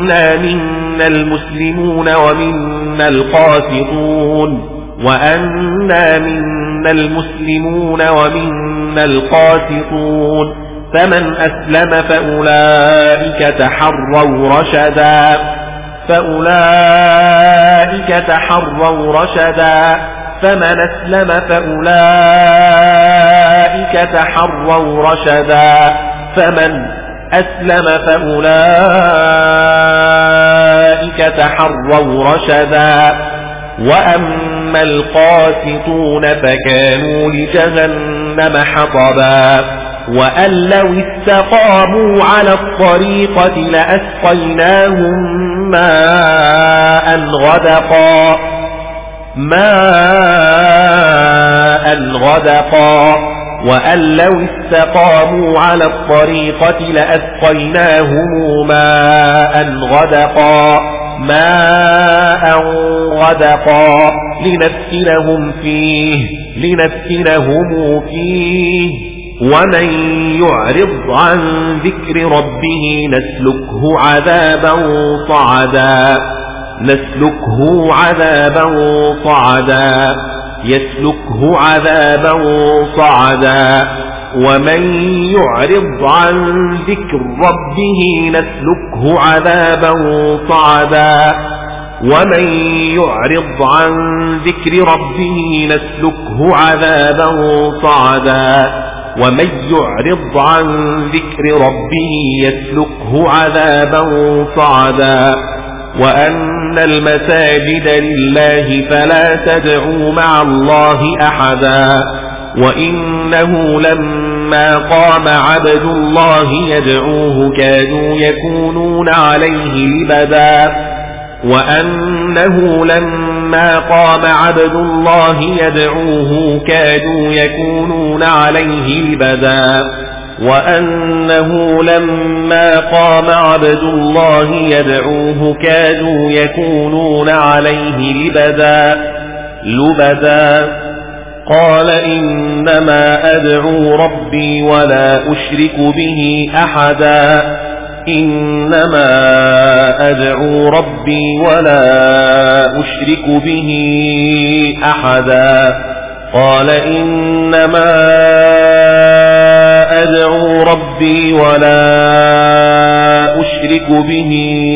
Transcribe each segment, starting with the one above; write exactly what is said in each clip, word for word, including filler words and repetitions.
وأنا منا المسلمون ومنا القاسطون وأنا منا المسلمون ومنا القاسطون فمن أسلم فأولئك تحروا رشدا فأولئك تحروا رشدا فمن أسلم فأولئك تحروا رشدا فمن أسلم فأولئك تحروا رشدا وأما القاسطون فكانوا لجهنم حطبا وأن لو استقاموا على الطريقة لأسقيناهم ماء غدقا ماء غدقا وأن لو استقاموا على الطريقة لأسقيناهم ماء غدقا ماء غدقا لنفتنهم فيه لنفتنهم فيه ومن يعرض عن ذكر ربه نسلكه عذابا صعدا نسلكه عذابا صعدا يسلكه عذابا صعدا ومن يعرض عن ذكر ربه نسلكه عذابا صعدا ومن يعرض عن ذكر ربه نسلكه عذابا صعدا ومن يعرض عن ذكر ربه يسلكه عذابا صعدا وأن المساجد لله فلا تدعوا مع الله أحدا وإنه لما قام عبد الله يدعوه كانوا يكونون عليه لبدا وأنه لما قام عبد الله يدعوه كانوا يكونون عليه لبدا وأنه لما قام عبد الله يدعوه كانوا يكونون عليه لبدا لبدا قال إنما أدعو ربي ولا أشرك به أحدا إنما أدعو ربي ولا أشرك به أحدا قال إنما أدعو ربي ولا أشرك به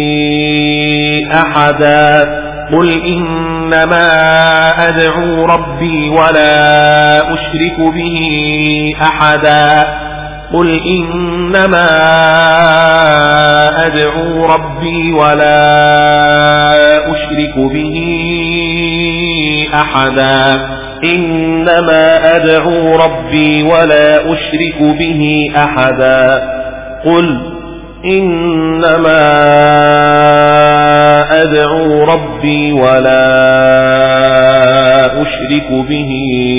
أحدا قل إنما أدعو ربي ولا أشرك به أحدا قل إنما أدعو ربي ولا أشرك به أحدا إنما أدعو ربي ولا أشرك به أحدا قل إنما أدعو ربي ولا أشرك به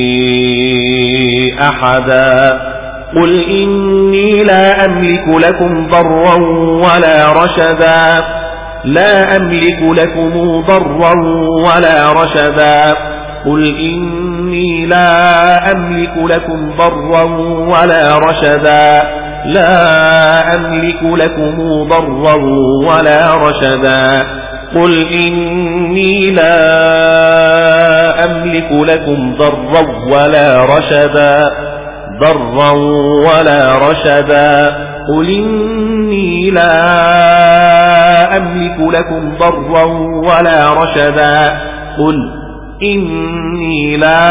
أحدا قل إني لا أملك لكم ضرا ولا رشدا لا أملك لكم ضرا ولا رشدا قل إني لا أملك لكم ضرا ولا رشدا لا أملك لكم ضرا ولا رشدا قل إني لا أملك لكم ضرا ولا رشدا ضرا ولا رشدا قل إني لا أملك لكم ضرا ولا رشدا قل إني لا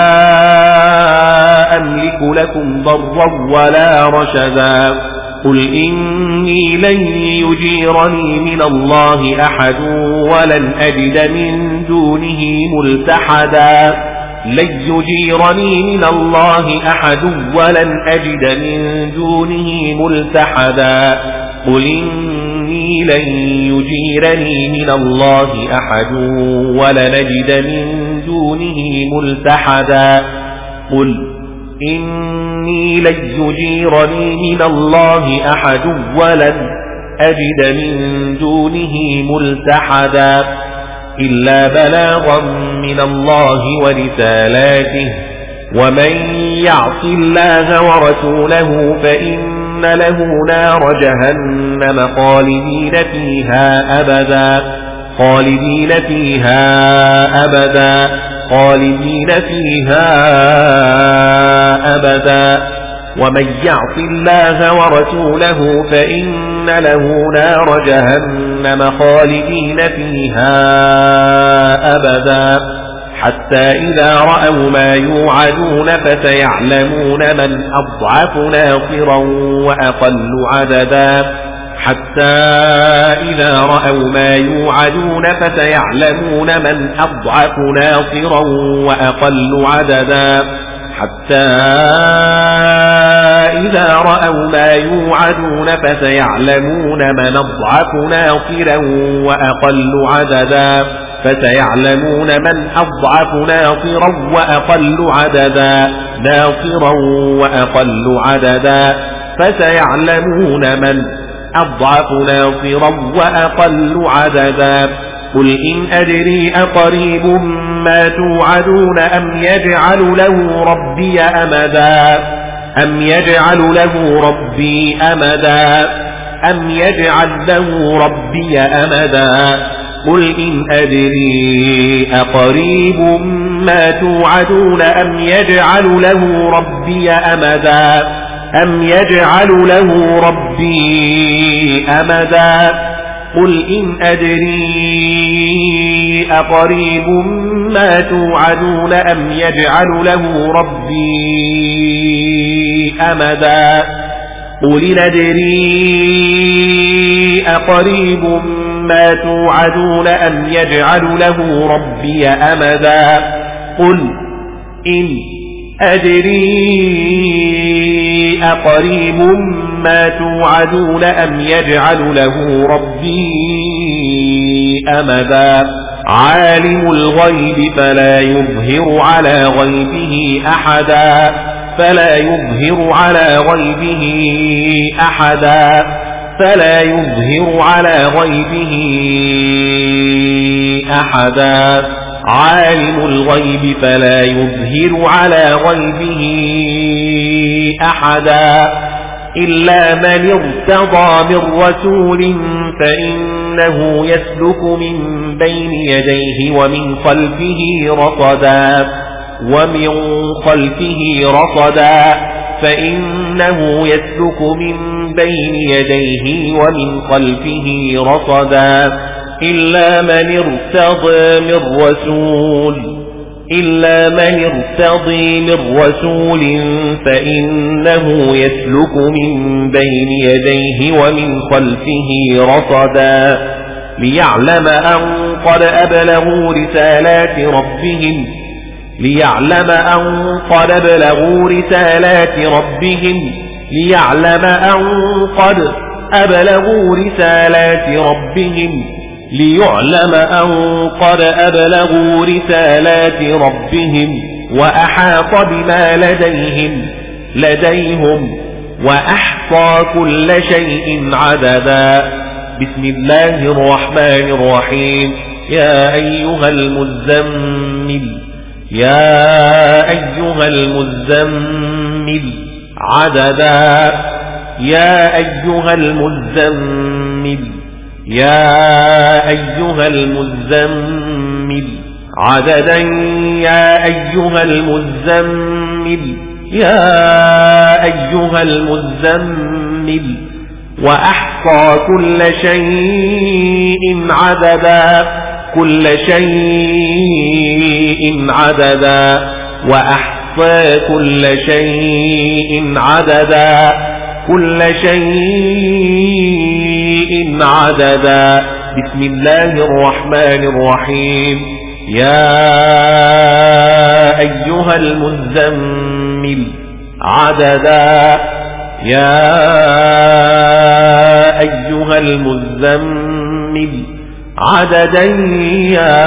أملك لكم ضرا ولا رشدا قل إني لن يجيرني من الله أحد ولن أجد من دونه ملتحدا لن يجيرني من الله أحد ولن أجد من دونه ملتحدا قل إني لن يجيرني من الله أحد ولن أجد من دونه ملتحدا قل إني لن يجيرني من الله أحد ولن أجد من دونه ملتحدا إلا بلاغا من الله ورسالاته ومن يعص الله ورسوله فإن له نار جهنم خالدين فيها أبدا خالدين فيها أبدا خالدين فيها أبدا ومن يعص الله ورسوله فإن له نار جهنم خالدين فيها أبدا حتى إذا رأوا ما يوعدون فسيعلمون من أضعف ناصرا وأقل عددا حتى إذا رأوا ما يوعدون فسيعلمون من أضعف ناصرا وأقل عددا حتى إذا رأوا ما يوعدون فسيعلمون من أضعف ناصرا وأقل عددا فسيعلمون من أضعف ناصرا وأقل عددا ناصرا وأقل عددا فسيعلمون من أضعف ناصرا وأقل عددا قل إن أدري أقريب ما توعدون أم يجعل له ربي أمدا أم يجعل له ربي أمدا أم يجعل له ربي أمدا قل إن أدري أقريب ما توعدون أم يجعل له ربي أمدا أم يجعل له ربي أمدا قل إن أدري أقريب ما توعدون أم يجعل له ربي أمدا قل إن أدري أقريب ما توعدون أم يجعل له ربي أمدا قل إن أدري أقريب ما توعدون أم يجعل له ربي أمدا عالم الغيب فلا يظهر على غيبه أحدا فلا يظهر على غيبه أحدا فلا يظهر على غيبه أحدا عالم الغيب فلا يظهر على غيبه أحدا إلا من ارتضى من رسول فإنه يسلك من بين يديه ومن خلفه رصدا ومن خلفه رصدا فإنه يسلك من بين يديه ومن خلفه رصدا إلا من ارتضى من رسول إلا من ارتضي من رسول فإنه يسلك من بين يديه ومن خلفه رصدا ليعلم أن قد أبلغوا رسالات ربهم ليعلم أن قد أبلغوا رسالات ربهم ليعلم أن قد أبلغوا رسالات ربهم ليعلم أن قد أبلغوا رسالات ربهم وأحاط بما لديهم لديهم وأحصى كل شيء عددا بسم الله الرحمن الرحيم يا أيها المزمل يا أيها المزمل عددا يا أيها المزمل يا أيها المزمل عددا يا أيها المزمل يا أيها المزمل وأحصى كل شيء عددا كل شيء عددا وأحصى كل شيء عددا كل شيء عددا بسم الله الرحمن الرحيم يا أيها المزمل عددا يا أيها المزمل عددا يا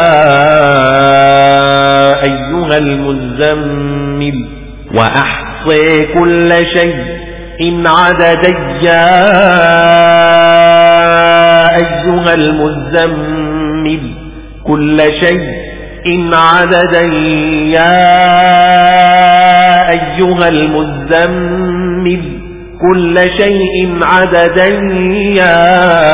أيها المزمل وأحصي كل شيء إن عددا يا أيها المزمل كل شيء إن عددا يا أيها المزمل كل شيء عددا يا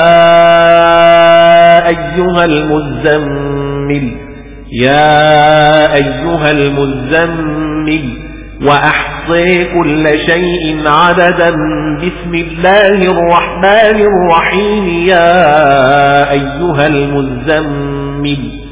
أيها المزمل يا أيها المزمل وأحصي كل شيء عددا بسم الله الرحمن الرحيم يا أيها المزمل